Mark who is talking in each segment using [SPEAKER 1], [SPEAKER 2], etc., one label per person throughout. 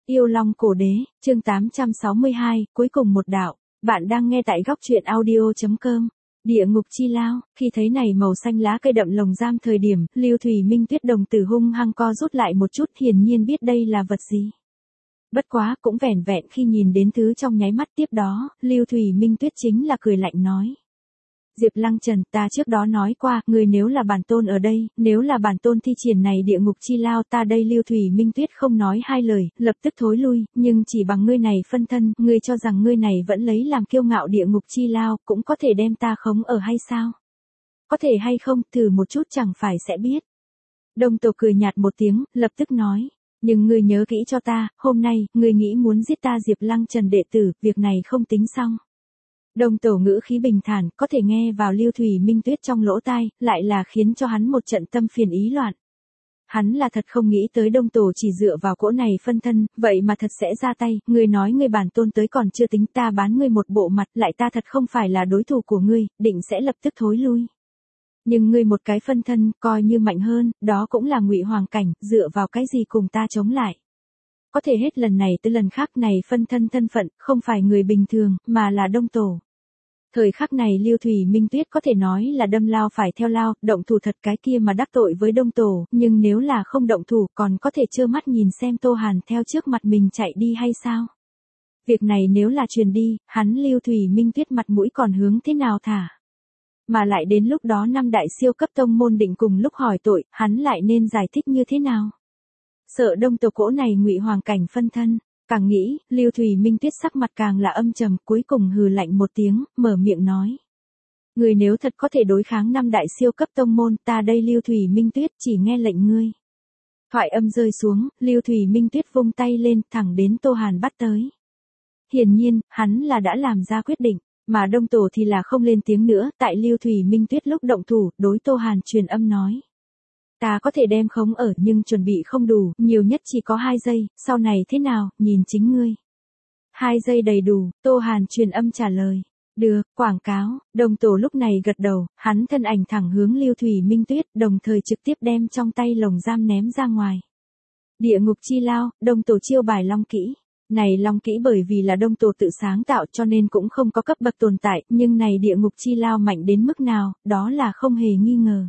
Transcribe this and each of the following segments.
[SPEAKER 1] Yêu Long Cổ Đế, chương 862, cuối cùng một đạo. Bạn đang nghe tại góc truyện audio.com. Địa ngục chi lao, khi thấy này màu xanh lá cây đậm lồng giam thời điểm, Lưu Thủy Minh Tuyết đồng tử hung hăng co rút lại một chút, hiển nhiên biết đây là vật gì. Bất quá, cũng vẻn vẹn khi nhìn đến thứ trong nháy mắt tiếp đó, Lưu Thủy Minh Tuyết chính là cười lạnh nói. Diệp Lăng Trần, ta trước đó nói qua, ngươi nếu là bản tôn ở đây, nếu là bản tôn thi triển này địa ngục chi lao, ta đây Lưu Thủy Minh Tuyết không nói hai lời, lập tức thối lui, nhưng chỉ bằng ngươi này phân thân, ngươi cho rằng ngươi này vẫn lấy làm kiêu ngạo địa ngục chi lao, cũng có thể đem ta khống ở hay sao? Có thể hay không, thử một chút chẳng phải sẽ biết. Đông Tổ cười nhạt một tiếng, lập tức nói. Nhưng ngươi nhớ kỹ cho ta, hôm nay, ngươi nghĩ muốn giết ta Diệp Lăng Trần đệ tử, việc này không tính xong. Đông Tổ ngữ khí bình thản, có thể nghe vào Lưu Thủy Minh Tuyết trong lỗ tai, lại là khiến cho hắn một trận tâm phiền ý loạn. Hắn là thật không nghĩ tới Đông Tổ chỉ dựa vào cỗ này phân thân, vậy mà thật sẽ ra tay, ngươi nói ngươi bản tôn tới còn chưa tính, ta bán ngươi một bộ mặt, lại ta thật không phải là đối thủ của ngươi, định sẽ lập tức thối lui. Nhưng ngươi một cái phân thân, coi như mạnh hơn, đó cũng là Ngụy Hoàng cảnh, dựa vào cái gì cùng ta chống lại. Có thể hết lần này tới lần khác này phân thân thân phận, không phải người bình thường, mà là Đông Tổ. Thời khắc này Lưu Thủy Minh Tuyết có thể nói là đâm lao phải theo lao, động thủ thật cái kia mà đắc tội với Đông Tổ, nhưng nếu là không động thủ còn có thể trơ mắt nhìn xem Tô Hàn theo trước mặt mình chạy đi hay sao? Việc này nếu là truyền đi, hắn Lưu Thủy Minh Tuyết mặt mũi còn hướng thế nào thả? Mà lại đến lúc đó năm đại siêu cấp tông môn định cùng lúc hỏi tội, hắn lại nên giải thích như thế nào? Sợ Đông Tổ cỗ này Ngụy Hoàng cảnh phân thân, càng nghĩ, Lưu Thủy Minh Tuyết sắc mặt càng là âm trầm, cuối cùng hừ lạnh một tiếng, mở miệng nói. Người nếu thật có thể đối kháng năm đại siêu cấp tông môn, ta đây Lưu Thủy Minh Tuyết chỉ nghe lệnh ngươi. Thoại âm rơi xuống, Lưu Thủy Minh Tuyết vung tay lên, thẳng đến Tô Hàn bắt tới. Hiển nhiên, hắn là đã làm ra quyết định, mà Đông Tổ thì là không lên tiếng nữa, tại Lưu Thủy Minh Tuyết lúc động thủ, đối Tô Hàn truyền âm nói. Ta có thể đem khống ở nhưng chuẩn bị không đủ, nhiều nhất chỉ có 2 giây, sau này thế nào, nhìn chính ngươi. 2 giây đầy đủ, Tô Hàn truyền âm trả lời. Được, quảng cáo, Đông Tổ lúc này gật đầu, hắn thân ảnh thẳng hướng Lưu Thủy Minh Tuyết, đồng thời trực tiếp đem trong tay lồng giam ném ra ngoài. Địa ngục chi lao, Đông Tổ chiêu bài long kỹ. Này long kỹ bởi vì là Đông Tổ tự sáng tạo cho nên cũng không có cấp bậc tồn tại, nhưng này địa ngục chi lao mạnh đến mức nào, đó là không hề nghi ngờ.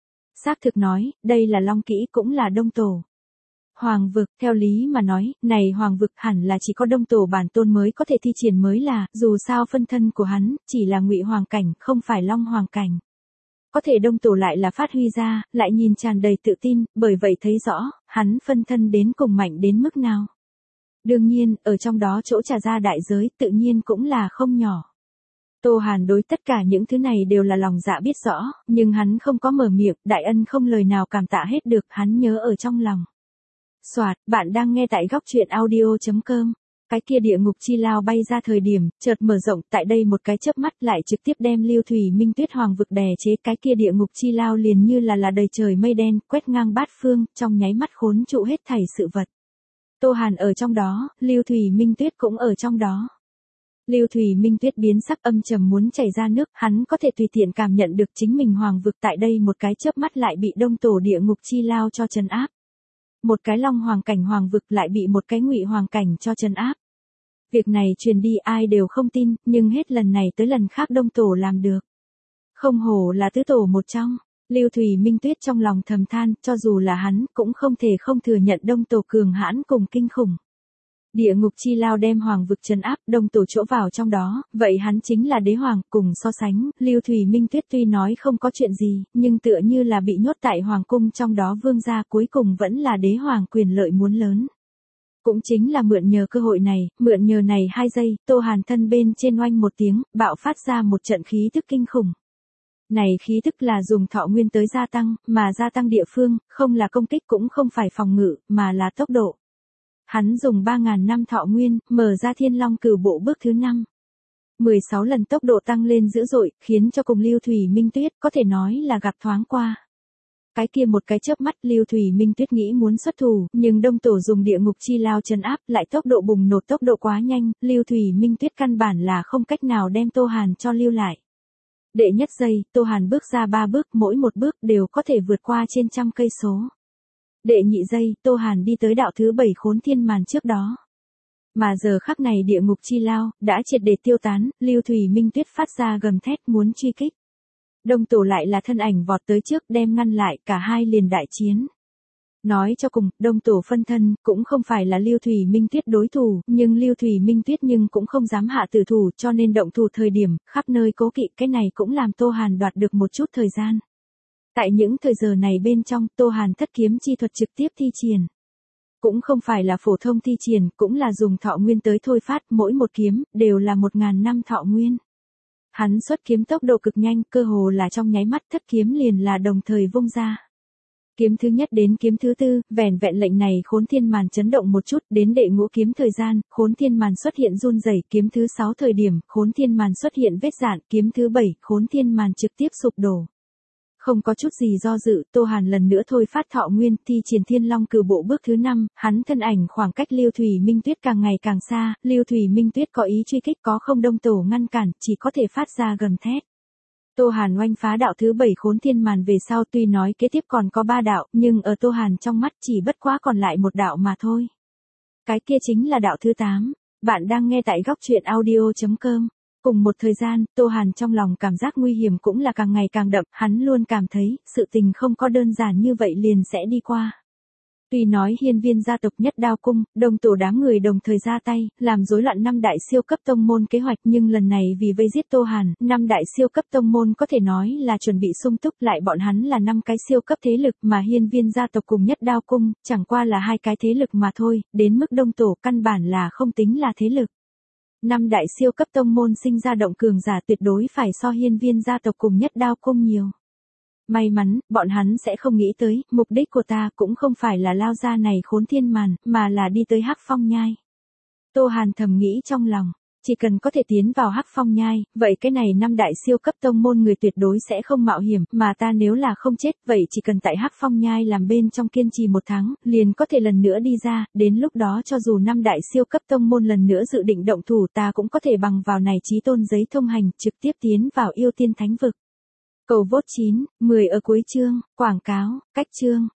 [SPEAKER 1] Xác thực nói, đây là long kỹ cũng là Đông Tổ. Hoàng vực, theo lý mà nói, này hoàng vực hẳn là chỉ có Đông Tổ bản tôn mới có thể thi triển mới là, dù sao phân thân của hắn, chỉ là Ngụy Hoàng cảnh, không phải Long Hoàng cảnh. Có thể Đông Tổ lại là phát huy ra, lại nhìn tràn đầy tự tin, bởi vậy thấy rõ, hắn phân thân đến cùng mạnh đến mức nào. Đương nhiên, ở trong đó chỗ trả ra đại giới, tự nhiên cũng là không nhỏ. Tô Hàn đối tất cả những thứ này đều là lòng dạ biết rõ, nhưng hắn không có mở miệng, đại ân không lời nào cảm tạ hết được, hắn nhớ ở trong lòng. Soạt, bạn đang nghe tại góc truyện audio.com. Cái kia địa ngục chi lao bay ra thời điểm, chợt mở rộng, tại đây một cái chớp mắt lại trực tiếp đem Lưu Thủy Minh Tuyết hoàng vực đè chế, cái kia địa ngục chi lao liền như là đầy trời mây đen, quét ngang bát phương, trong nháy mắt khốn trụ hết thảy sự vật. Tô Hàn ở trong đó, Lưu Thủy Minh Tuyết cũng ở trong đó. Lưu Thủy Minh Tuyết biến sắc âm trầm muốn chảy ra nước, hắn có thể tùy tiện cảm nhận được chính mình hoàng vực tại đây một cái chớp mắt lại bị Đông Tổ địa ngục chi lao cho trấn áp. Một cái Long Hoàng cảnh hoàng vực lại bị một cái Ngụy Hoàng cảnh cho trấn áp. Việc này truyền đi ai đều không tin, nhưng hết lần này tới lần khác Đông Tổ làm được. Không hổ là tứ tổ một trong. Lưu Thủy Minh Tuyết trong lòng thầm than, cho dù là hắn, cũng không thể không thừa nhận Đông Tổ cường hãn cùng kinh khủng. Địa ngục chi lao đem hoàng vực trấn áp, Đông Tổ chỗ vào trong đó, vậy hắn chính là đế hoàng, cùng so sánh, Lưu Thủy Minh Tuyết tuy nói không có chuyện gì, nhưng tựa như là bị nhốt tại hoàng cung trong đó vương gia, cuối cùng vẫn là đế hoàng quyền lợi muốn lớn. Cũng chính là mượn nhờ cơ hội này, mượn nhờ này 2 giây, Tô Hàn thân bên trên oanh một tiếng, bạo phát ra một trận khí tức kinh khủng. Này khí tức là dùng thọ nguyên tới gia tăng, mà gia tăng địa phương, không là công kích cũng không phải phòng ngự, mà là tốc độ. Hắn dùng 3.000 năm thọ nguyên, mở ra Thiên Long Cửu Bộ bước thứ 5. 16 lần tốc độ tăng lên dữ dội, khiến cho cùng Lưu Thủy Minh Tuyết có thể nói là gặp thoáng qua. Cái kia một cái chớp mắt Lưu Thủy Minh Tuyết nghĩ muốn xuất thủ, nhưng Đông Tổ dùng địa ngục chi lao trấn áp, lại tốc độ bùng nổ tốc độ quá nhanh, Lưu Thủy Minh Tuyết căn bản là không cách nào đem Tô Hàn cho lưu lại. Đệ nhất giây, Tô Hàn bước ra 3 bước, mỗi một bước đều có thể vượt qua trên trăm cây số. Đệ nhị giây, Tô Hàn đi tới đạo thứ 7 khốn thiên màn trước đó. Mà giờ khắc này địa ngục chi lao, đã triệt để tiêu tán, Lưu Thủy Minh Tuyết phát ra gầm thét muốn truy kích. Đông Tổ lại là thân ảnh vọt tới trước đem ngăn lại, cả hai liền đại chiến. Nói cho cùng, Đông Tổ phân thân, cũng không phải là Lưu Thủy Minh Tuyết đối thủ, nhưng Lưu Thủy Minh Tuyết nhưng cũng không dám hạ tử thủ cho nên động thủ thời điểm, khắp nơi cố kỵ, cái này cũng làm Tô Hàn đoạt được một chút thời gian. Tại những thời giờ này bên trong, Tô Hàn thất kiếm chi thuật trực tiếp thi triển. Cũng không phải là phổ thông thi triển, cũng là dùng thọ nguyên tới thôi phát, mỗi một kiếm, đều là 1000 năm thọ nguyên. Hắn xuất kiếm tốc độ cực nhanh, cơ hồ là trong nháy mắt thất kiếm liền là đồng thời vung ra. Kiếm thứ nhất đến kiếm thứ tư, vẻn vẹn lệnh này Khốn Thiên Màn chấn động một chút, đến đệ ngũ kiếm thời gian, Khốn Thiên Màn xuất hiện run rẩy, kiếm thứ 6 thời điểm, Khốn Thiên Màn xuất hiện vết rạn, kiếm thứ 7, Khốn Thiên Màn trực tiếp sụp đổ. Không có chút gì do dự, Tô Hàn lần nữa thôi phát thọ nguyên, thi triển Thiên Long Cửu Bộ bước thứ 5, hắn thân ảnh khoảng cách Lưu Thủy Minh Tuyết càng ngày càng xa, Lưu Thủy Minh Tuyết có ý truy kích có không Đông Tổ ngăn cản, chỉ có thể phát ra gầm thét. Tô Hàn oanh phá đạo thứ 7 Khốn Thiên Màn về sau tuy nói kế tiếp còn có 3 đạo, nhưng ở Tô Hàn trong mắt chỉ bất quá còn lại một đạo mà thôi. Cái kia chính là đạo thứ 8. Bạn đang nghe tại góc truyện audio.com. Cùng một thời gian, Tô Hàn trong lòng cảm giác nguy hiểm cũng là càng ngày càng đậm, hắn luôn cảm thấy, sự tình không có đơn giản như vậy liền sẽ đi qua. Tuy nói Hiên Viên gia tộc Nhất Đao cung, Đông Tổ đám người đồng thời ra tay, làm rối loạn 5 đại siêu cấp tông môn kế hoạch, nhưng lần này vì vây giết Tô Hàn, 5 đại siêu cấp tông môn có thể nói là chuẩn bị sung túc, lại bọn hắn là 5 cái siêu cấp thế lực mà Hiên Viên gia tộc cùng Nhất Đao cung, chẳng qua là 2 cái thế lực mà thôi, đến mức Đông Tổ căn bản là không tính là thế lực. 5 đại siêu cấp tông môn sinh ra động cường giả tuyệt đối phải so Hiên Viên gia tộc cùng Nhất Đao cung nhiều. May mắn, bọn hắn sẽ không nghĩ tới, mục đích của ta cũng không phải là lao ra này Khốn Thiên Màn, mà là đi tới Hắc Phong Nhai. Tô Hàn thầm nghĩ trong lòng, chỉ cần có thể tiến vào Hắc Phong Nhai, vậy cái này 5 đại siêu cấp tông môn người tuyệt đối sẽ không mạo hiểm, mà ta nếu là không chết, vậy chỉ cần tại Hắc Phong Nhai làm bên trong kiên trì 1 tháng, liền có thể lần nữa đi ra, đến lúc đó cho dù 5 đại siêu cấp tông môn lần nữa dự định động thủ ta cũng có thể bằng vào này chí tôn giấy thông hành, trực tiếp tiến vào yêu tiên thánh vực. Cầu vote 9, 10 ở cuối chương, quảng cáo, cách chương.